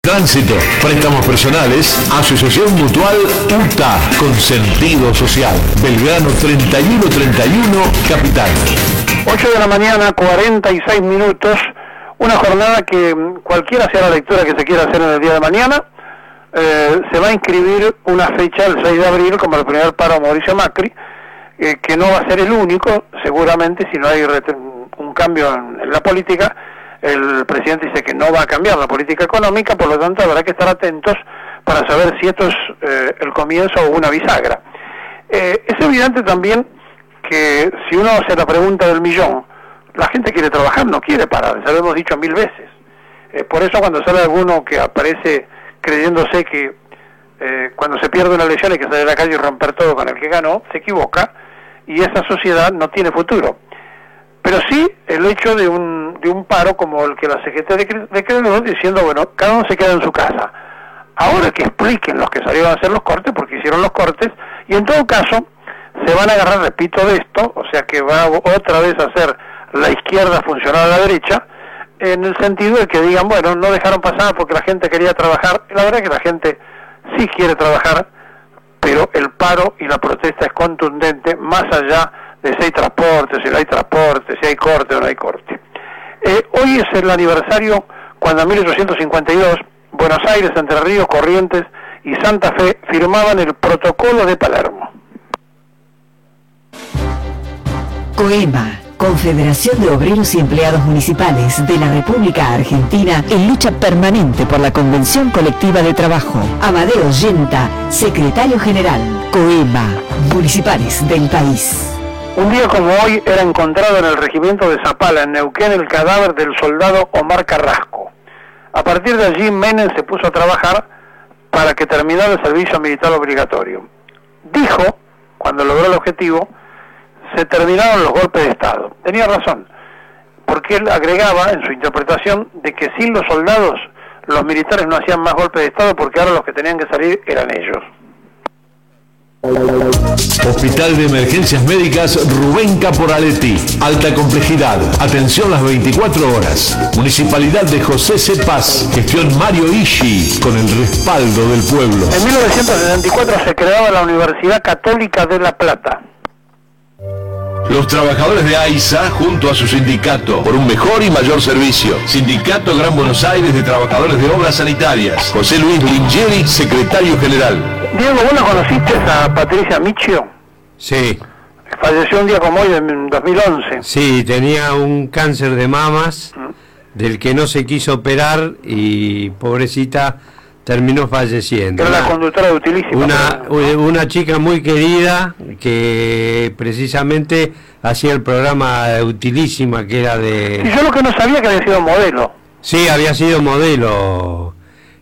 Tránsito, préstamos personales, Asociación Mutual UTA, con sentido social. Belgrano 3131, Capital. 8 de la mañana, 46 minutos. Una jornada que cualquiera sea la lectura que se quiera hacer en el día de mañana, se va a inscribir una fecha el 6 de abril como el primer paro a Mauricio Macri, que no va a ser el único, seguramente, si no hay un cambio en la política. El presidente dice que no va a cambiar la política económica, por lo tanto habrá que estar atentos para saber si esto es el comienzo o una bisagra. Es evidente también que si uno hace la pregunta del millón, la gente quiere trabajar, no quiere parar, se lo hemos dicho 1000 veces. Por eso cuando sale alguno que aparece creyéndose que cuando se pierde una elección hay que salir a la calle y romper todo con el que ganó, se equivoca, y esa sociedad no tiene futuro. Pero sí el hecho de un paro como el que la CGT decretó, diciendo, bueno, cada uno se queda en su casa. Ahora que expliquen los que salieron a hacer los cortes, porque hicieron los cortes, y en todo caso se van a agarrar, repito, de esto, o sea que va otra vez a hacer la izquierda funcionar a la derecha, en el sentido de que digan, bueno, no dejaron pasar porque la gente quería trabajar. La verdad es que la gente sí quiere trabajar, pero el paro y la protesta es contundente, más allá de si hay transporte, si no hay transporte, si hay corte o no hay corte. Hoy es el aniversario cuando en 1852 Buenos Aires, Entre Ríos, Corrientes y Santa Fe firmaban el Protocolo de Palermo. COEMA, Confederación de Obreros y Empleados Municipales de la República Argentina, en lucha permanente por la Convención Colectiva de Trabajo. Amadeo Yenta, Secretario General. COEMA, Municipales del país. Un día como hoy era encontrado en el regimiento de Zapala, en Neuquén, el cadáver del soldado Omar Carrasco. A partir de allí, Menem se puso a trabajar para que terminara el servicio militar obligatorio. Dijo, cuando logró el objetivo, se terminaron los golpes de Estado. Tenía razón, porque él agregaba en su interpretación de que sin los soldados, los militares no hacían más golpes de Estado, porque ahora los que tenían que salir eran ellos. Hospital de Emergencias Médicas Rubén Caporaletti. Alta complejidad. Atención las 24 horas. Municipalidad de José C. Paz. Gestión Mario Ishi, con el respaldo del pueblo. En 1974 se creaba la Universidad Católica de La Plata. Los trabajadores de AISA, junto a su sindicato, por un mejor y mayor servicio. Sindicato Gran Buenos Aires de Trabajadores de Obras Sanitarias. José Luis Lingeri, secretario general. Diego, ¿vos no conociste a Patricia Michio? Sí. Falleció un día como hoy, en 2011. Sí, tenía un cáncer de mamas, del que no se quiso operar y, pobrecita, terminó falleciendo. Era la conductora de Utilísima. Una chica muy querida que precisamente hacía el programa de Utilísima, que era de... Y yo lo que no sabía que había sido modelo. Sí, había sido modelo.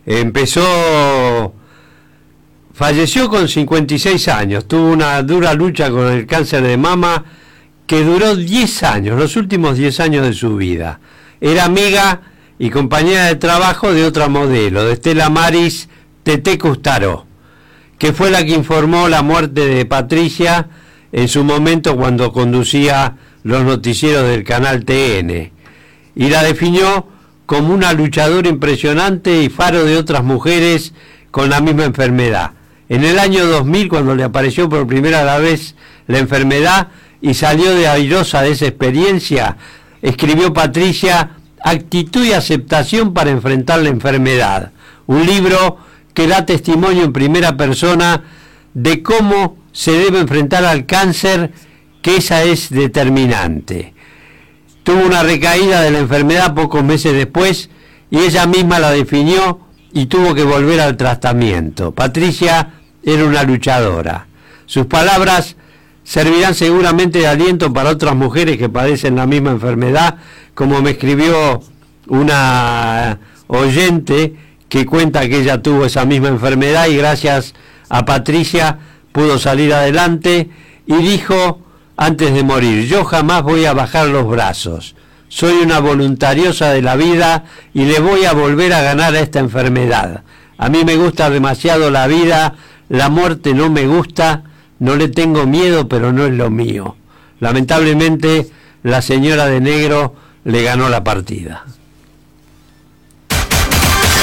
Falleció con 56 años, tuvo una dura lucha con el cáncer de mama que duró 10 años, los últimos 10 años de su vida. Era amiga y compañera de trabajo de otra modelo, de Estela Maris Teté Custaró, que fue la que informó la muerte de Patricia en su momento cuando conducía los noticieros del canal TN, y la definió como una luchadora impresionante y faro de otras mujeres con la misma enfermedad. En el año 2000, cuando le apareció por primera vez la enfermedad y salió de airosa de esa experiencia, escribió Patricia Actitud y aceptación para enfrentar la enfermedad, un libro que da testimonio en primera persona de cómo se debe enfrentar al cáncer, que esa es determinante. Tuvo una recaída de la enfermedad pocos meses después y ella misma la definió y tuvo que volver al tratamiento. Patricia era una luchadora. Sus palabras servirán seguramente de aliento para otras mujeres que padecen la misma enfermedad, como me escribió una oyente que cuenta que ella tuvo esa misma enfermedad y gracias a Patricia pudo salir adelante, y dijo antes de morir: yo jamás voy a bajar los brazos, soy una voluntariosa de la vida y le voy a volver a ganar a esta enfermedad. A mí me gusta demasiado la vida, la muerte no me gusta, no le tengo miedo, pero no es lo mío. Lamentablemente, la señora de negro le ganó la partida.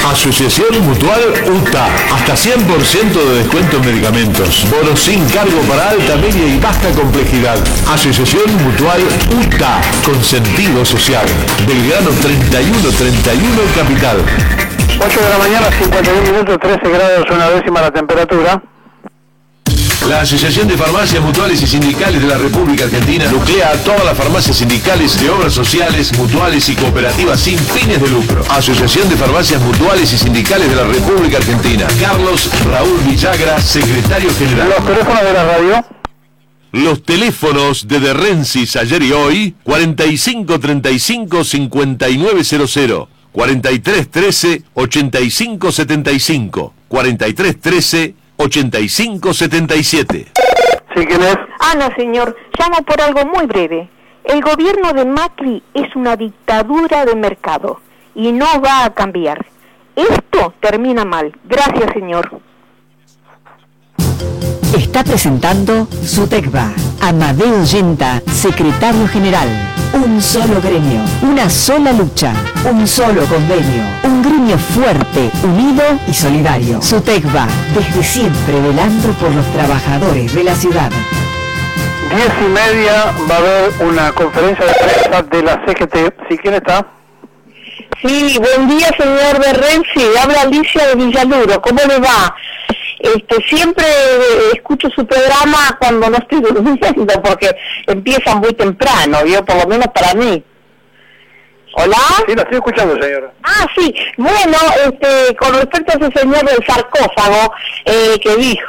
Asociación Mutual UTA. Hasta 100% de descuento en medicamentos. Bonos sin cargo para alta, media y baja complejidad. Asociación Mutual UTA. Con sentido social. Belgrano 3131 Capital. 8 de la mañana, 51 minutos, 13 grados, una décima la temperatura. La Asociación de Farmacias Mutuales y Sindicales de la República Argentina nuclea a todas las farmacias sindicales de obras sociales, mutuales y cooperativas sin fines de lucro. Asociación de Farmacias Mutuales y Sindicales de la República Argentina. Carlos Raúl Villagra, secretario general. Los teléfonos de la radio. Los teléfonos de Rensis ayer y hoy, 4535-5900, 4313-8575, 4313-8577. ¿Sí, quién es? No, señor, llamo por algo muy breve. El gobierno de Macri es una dictadura de mercado y no va a cambiar. Esto termina mal. Gracias, señor. Está presentando SUTECBA. Amadeo Yenta, secretario general. Un solo gremio, una sola lucha, un solo convenio. Un gremio fuerte, unido y solidario. SUTECBA, desde siempre velando por los trabajadores de la ciudad. 10:30 va a haber una conferencia de prensa de la CGT. ¿Sí, quién está? Sí, buen día, señor de Renzi. Habla Alicia de Villaluro. ¿Cómo le va? Siempre escucho su programa cuando no estoy durmiendo, porque empieza muy temprano, ¿vio? Por lo menos para mí. ¿Hola? Sí, la estoy escuchando, señora. Sí. Bueno, con respecto a ese señor del sarcófago que dijo,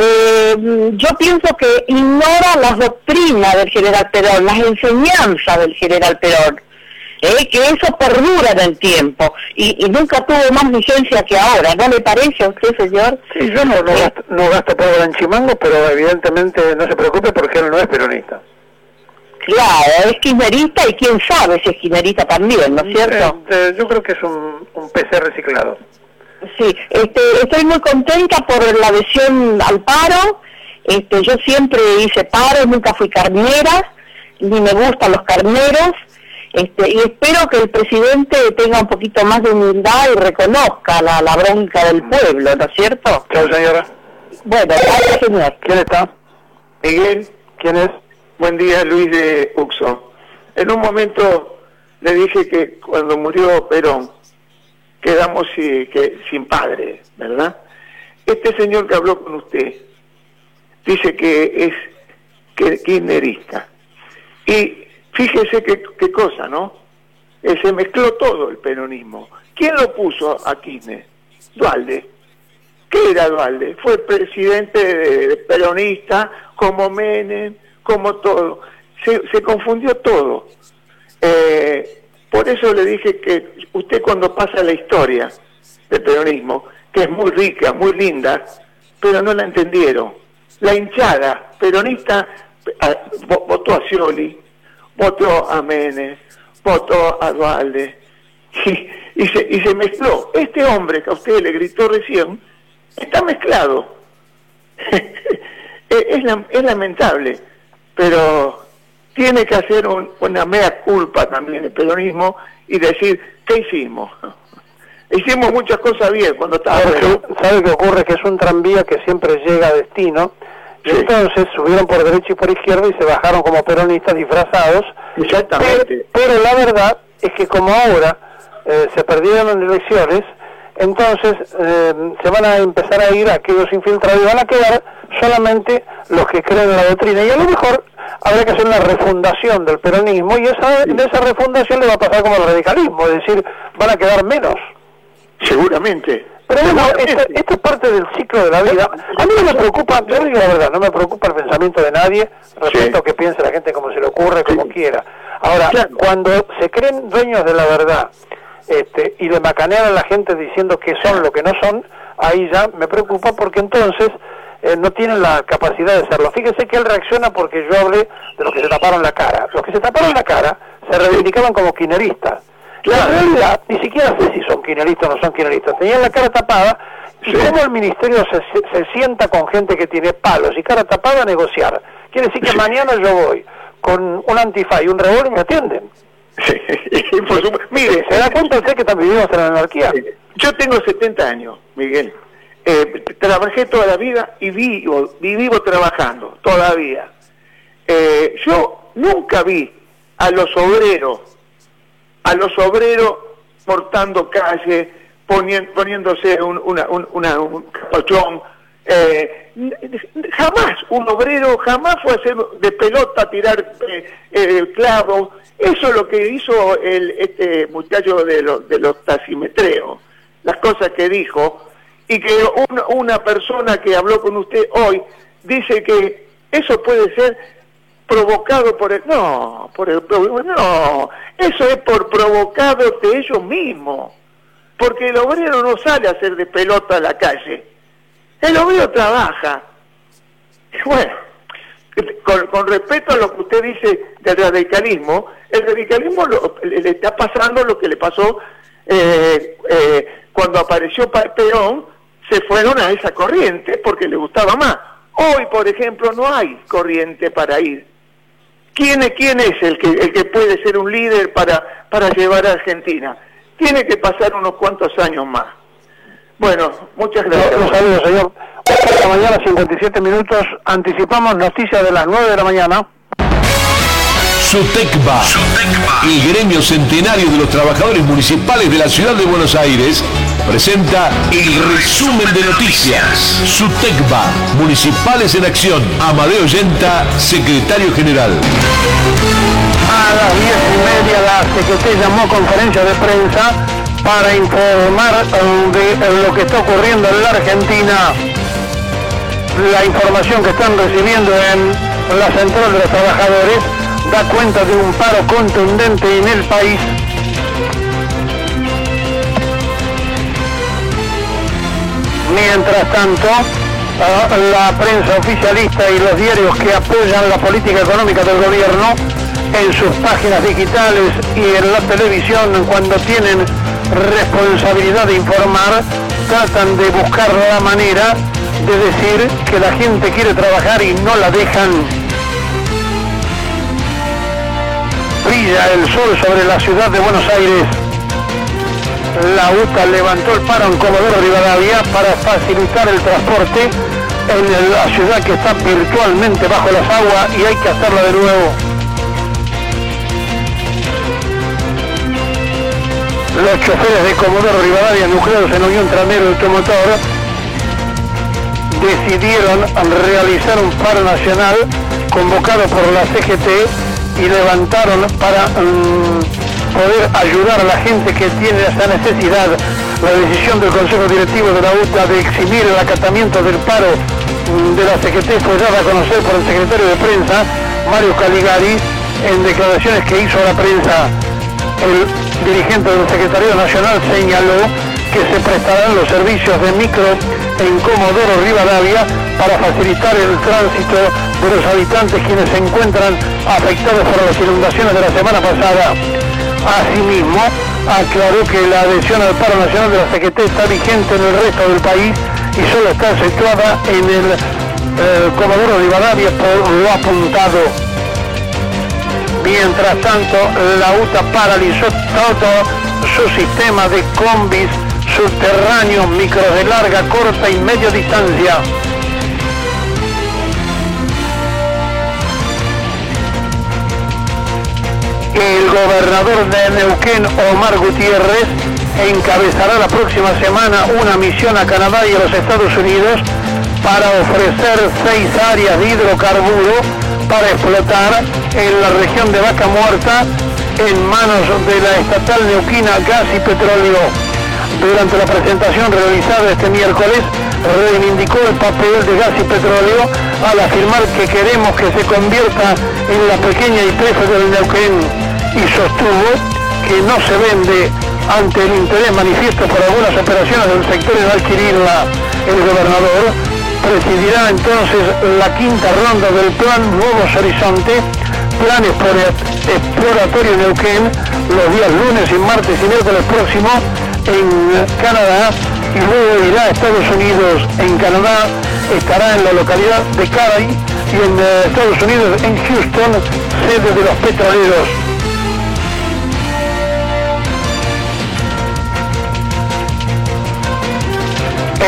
yo pienso que ignora las doctrinas del general Perón, las enseñanzas del general Perón. Que eso perdura en el tiempo y nunca tuvo más vigencia que ahora, ¿no le parece a usted, señor? Sí, yo no gasto pobre en chimangos, pero evidentemente no se preocupe porque él no es peronista. Claro, es kirchnerista y quién sabe si es kirchnerista también, ¿no es cierto? Yo creo que es un PC reciclado. Sí, estoy muy contenta por la adhesión al paro. Yo siempre hice paro, nunca fui carnera, ni me gustan los carneros. Y espero que el presidente tenga un poquito más de humildad y reconozca la bronca del pueblo, ¿no es cierto? Chao, señora. Bueno, gracias, señor. ¿Quién está? Miguel, ¿Quién es? buen día, Luis de Uxo. En un momento le dije que cuando murió Perón quedamos sin padre, ¿verdad? Este señor que habló con usted dice que es kirchnerista. Y fíjese qué cosa, ¿no? Se mezcló todo el peronismo. ¿Quién lo puso a Kirchner? Duhalde. ¿Qué era Duhalde? Fue presidente peronista, como Menem, como todo. Se confundió todo. Por eso le dije que usted cuando pasa la historia del peronismo, que es muy rica, muy linda, pero no la entendieron. La hinchada peronista votó a Scioli, votó a Menem, votó a Duhalde, y se mezcló. Este hombre que a usted le gritó recién, está mezclado. es lamentable, pero tiene que hacer una mea culpa también el peronismo y decir, ¿qué hicimos? Hicimos muchas cosas bien cuando estaba... ¿Sabe qué ocurre? Que es un tranvía que siempre llega a destino. Y Sí. entonces subieron por derecha y por izquierda y se bajaron como peronistas disfrazados. Exactamente. Pero la verdad es que como ahora se perdieron en elecciones, entonces se van a empezar a ir aquellos infiltrados y van a quedar solamente los que creen en la doctrina. Y a lo mejor habrá que hacer una refundación del peronismo y en esa refundación le va a pasar como el radicalismo, es decir, van a quedar menos. Seguramente. Pero bueno, esto es parte del ciclo de la vida. A mí no me preocupa, yo digo la verdad, no me preocupa el pensamiento de nadie, respeto que piense la gente como se le ocurre, como quiera. Ahora, cuando se creen dueños de la verdad y le macanean a la gente diciendo que son lo que no son, ahí ya me preocupa porque entonces no tienen la capacidad de hacerlo. Fíjese que él reacciona porque yo hablé de los que se taparon la cara. Los que se taparon la cara se reivindicaban como kirchneristas. En realidad, ni siquiera sé si son kirchneristas o no son kirchneristas. Tenían la cara tapada, y cómo el ministerio se sienta con gente que tiene palos y cara tapada a negociar. Quiere decir que mañana yo voy con un antifaz y un revólver y me atienden. Sí, por supuesto. Mire, ¿se da cuenta usted que vivimos en la anarquía? Yo tengo 70 años, Miguel. Trabajé toda la vida y vivo trabajando todavía. Yo nunca vi a los obreros cortando calle, poniéndose un capuchón. Jamás un obrero fue a hacer de pelota, a tirar clavos. Eso es lo que hizo este muchacho de los taximetreos, las cosas que dijo, y que una persona que habló con usted hoy dice que eso puede ser provocado por no, eso es provocado de ellos mismos, porque el obrero no sale a hacer de pelota a la calle, el obrero trabaja. Bueno, con respecto a lo que usted dice del radicalismo, el radicalismo le está pasando lo que le pasó cuando apareció Perón. Se fueron a esa corriente porque le gustaba más. Hoy, por ejemplo, no hay corriente para ir. ¿Quién es el que puede ser un líder para llevar a Argentina? Tiene que pasar unos cuantos años más. Bueno, muchas gracias. Un saludo, señor. 8 de la mañana, 57 minutos. Anticipamos noticias de las 9 de la mañana. SUTECBA, el gremio centenario de los trabajadores municipales de la ciudad de Buenos Aires, presenta el resumen de noticias. SUTECBA, Municipales en Acción. Amadeo Yenta, secretario general. A las 10:30 la CGT llamó a conferencia de prensa para informar de lo que está ocurriendo en la Argentina. La información que están recibiendo en la Central de los Trabajadores da cuenta de un paro contundente en el país. Mientras tanto, la prensa oficialista y los diarios que apoyan la política económica del gobierno en sus páginas digitales y en la televisión, cuando tienen responsabilidad de informar, tratan de buscar la manera de decir que la gente quiere trabajar y no la dejan. Brilla el sol sobre la ciudad de Buenos Aires. La UTA levantó el paro en Comodoro Rivadavia para facilitar el transporte en la ciudad que está virtualmente bajo las aguas y hay que hacerla de nuevo. Los choferes de Comodoro Rivadavia, nucleados en Unión Tranero Automotor, decidieron realizar un paro nacional convocado por la CGT y levantaron para poder ayudar a la gente que tiene esa necesidad. La decisión del Consejo Directivo de la UTA de eximir el acatamiento del paro de la CGT fue dada a conocer por el secretario de prensa, Mario Caligari, en declaraciones que hizo a la prensa. El dirigente del Secretario Nacional señaló que se prestarán los servicios de micro en Comodoro Rivadavia para facilitar el tránsito de los habitantes quienes se encuentran afectados por las inundaciones de la semana pasada. Asimismo, aclaró que la adhesión al paro nacional de la CGT está vigente en el resto del país y solo está situada en el Comodoro Rivadavia por lo apuntado. Mientras tanto, la UTA paralizó todo su sistema de combis subterráneos, micros de larga, corta y media distancia. El gobernador de Neuquén, Omar Gutiérrez, encabezará la próxima semana una misión a Canadá y a los Estados Unidos para ofrecer 6 áreas de hidrocarburos para explotar en la región de Vaca Muerta en manos de la estatal neuquina Gas y Petróleo. Durante la presentación realizada este miércoles, reivindicó el papel de Gas y Petróleo al afirmar que queremos que se convierta en la pequeña YPF del Neuquén y sostuvo que no se vende ante el interés manifiesto por algunas operaciones del sector en adquirirla. El gobernador presidirá entonces la 5ª ronda del plan Nuevos Horizontes, plan exploratorio Neuquén, los días lunes y martes y miércoles próximos en Canadá, y luego irá a Estados Unidos. En Canadá estará en la localidad de Carey y en Estados Unidos en Houston, sede de los petroleros.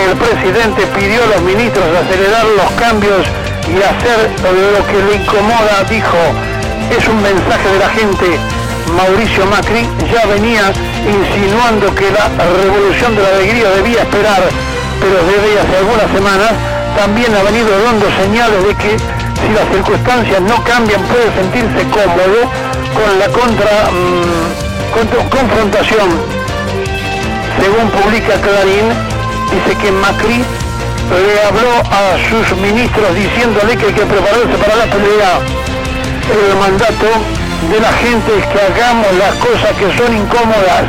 el presidente pidió a los ministros acelerar los cambios y hacer lo que le incomoda, dijo, es un mensaje de la gente. Mauricio Macri ya venía insinuando que la revolución de la alegría debía esperar, pero desde hace algunas semanas también ha venido dando señales de que si las circunstancias no cambian puede sentirse cómodo con la confrontación. Según publica Clarín, dice que Macri le habló a sus ministros diciéndole que hay que prepararse para la pelea. El mandato de la gente es que hagamos las cosas que son incómodas.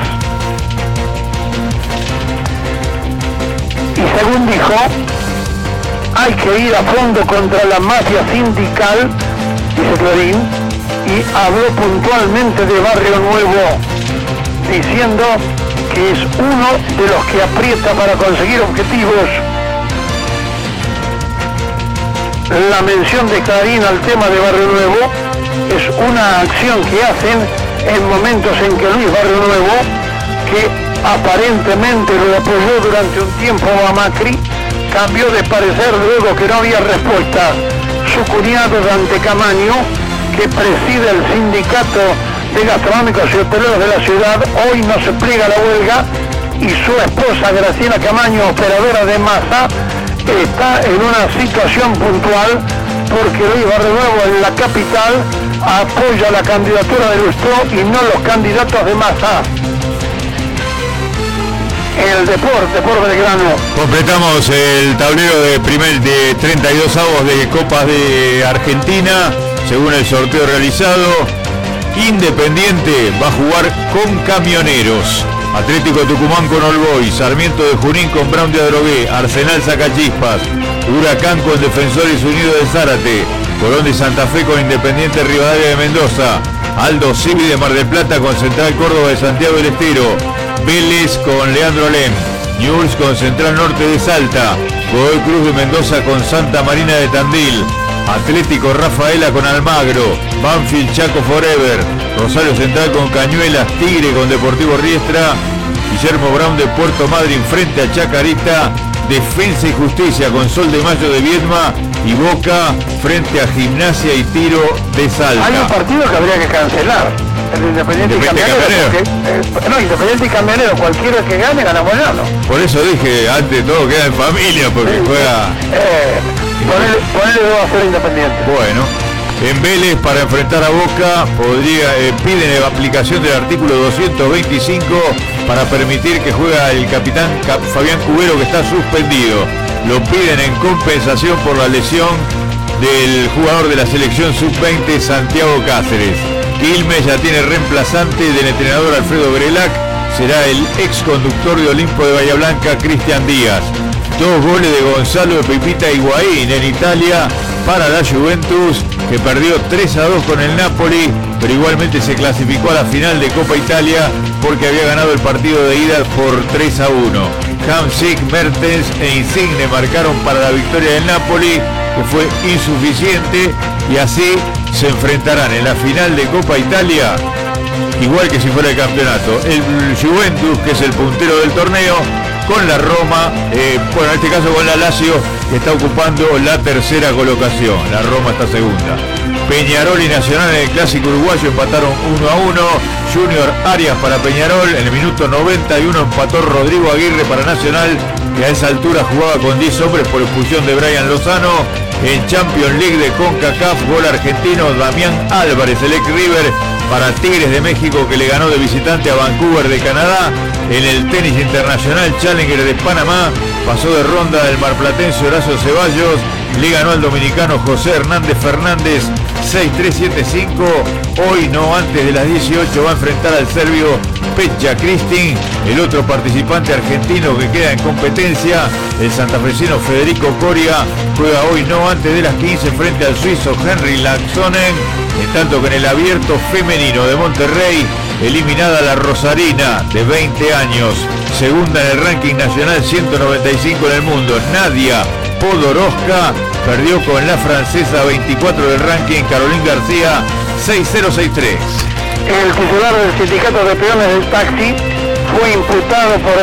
Y según dijo, hay que ir a fondo contra la mafia sindical, dice Clarín, y habló puntualmente de Barrio Nuevo, diciendo que es uno de los que aprieta para conseguir objetivos. La mención de Clarín al tema de Barrio Nuevo es una acción que hacen en momentos en que Luis Barrio Nuevo, que aparentemente lo apoyó durante un tiempo a Macri, cambió de parecer luego que no había respuesta. Su cuñado Dante Camaño, que preside el sindicato de gastronómicos y hoteleros de la ciudad, hoy no se pliega a la huelga, y su esposa Graciela Camaño, operadora de masa, está en una situación puntual porque Luis Barrio Nuevo en la capital apoya la candidatura de Lustó y no los candidatos de masa. El deporte por Belgrano. Completamos el tablero de 32 avos de Copas de Argentina, según el sorteo realizado. Independiente va a jugar con Camioneros, Atlético Tucumán con All Boys, Sarmiento de Junín con Brown de Adrogué, Arsenal Sacachispas, Huracán con Defensores Unidos de Zárate, Colón de Santa Fe con Independiente Rivadavia de Mendoza, Aldo Civi de Mar del Plata con Central Córdoba de Santiago del Estero, Vélez con Leandro Lem, Newell's con Central Norte de Salta, Godoy Cruz de Mendoza con Santa Marina de Tandil, Atlético Rafaela con Almagro, Banfield Chaco Forever, Rosario Central con Cañuelas, Tigre con Deportivo Riestra, Guillermo Brown de Puerto Madryn frente a Chacarita, Defensa y Justicia con Sol de Mayo de Viedma y Boca frente a Gimnasia y Tiro de Salta. Hay un partido que habría que cancelar, el de Independiente y Camionero. Independiente y Camionero, cualquiera que gane, gana Moyano. Por eso dije, antes todo queda en familia, porque juega... Ponele 2 a 0 Independiente. Bueno, en Vélez para enfrentar a Boca piden la aplicación del artículo 225 para permitir que juegue el capitán Fabián Cubero, que está suspendido. Lo piden en compensación por la lesión del jugador de la selección sub-20 Santiago Cáceres. Quilmes ya tiene reemplazante del entrenador Alfredo Grelac, será el ex conductor de Olimpo de Bahía Blanca, Cristian Díaz. 2 goles de Gonzalo de Pipita Higuaín en Italia para la Juventus, que perdió 3-2 con el Napoli, pero igualmente se clasificó a la final de Copa Italia porque había ganado el partido de ida por 3-1. Hamsik, Mertens e Insigne marcaron para la victoria del Napoli, que fue insuficiente, y así se enfrentarán en la final de Copa Italia, igual que si fuera el campeonato, el Juventus, que es el puntero del torneo, con la Roma, en este caso con la Lazio, que está ocupando la tercera colocación. La Roma está segunda. Peñarol y Nacional en el Clásico Uruguayo empataron 1-1. Junior Arias para Peñarol, en el minuto 91 empató Rodrigo Aguirre para Nacional, que a esa altura jugaba con 10 hombres por expulsión de Brian Lozano. En Champions League de CONCACAF, gol argentino, Damián Álvarez, el ex River, para Tigres de México, que le ganó de visitante a Vancouver de Canadá. En el tenis internacional, Challenger de Panamá pasó de ronda del marplatense Horacio Ceballos, le ganó al dominicano José Hernández Fernández 6-3-7-5. Hoy, no antes de las 18, va a enfrentar al serbio Peja Kristin. El otro participante argentino que queda en competencia, el santafesino Federico Coria, juega hoy no antes de las 15 frente al suizo Henry Laxonen. En tanto que en el abierto femenino de Monterrey, eliminada la Rosarina, de 20 años, segunda en el ranking nacional, 195 en el mundo, Nadia Podoroska, perdió con la francesa 24 del ranking, Caroline García, 6-0-6-3. El titular del sindicato de peones del taxi fue imputado por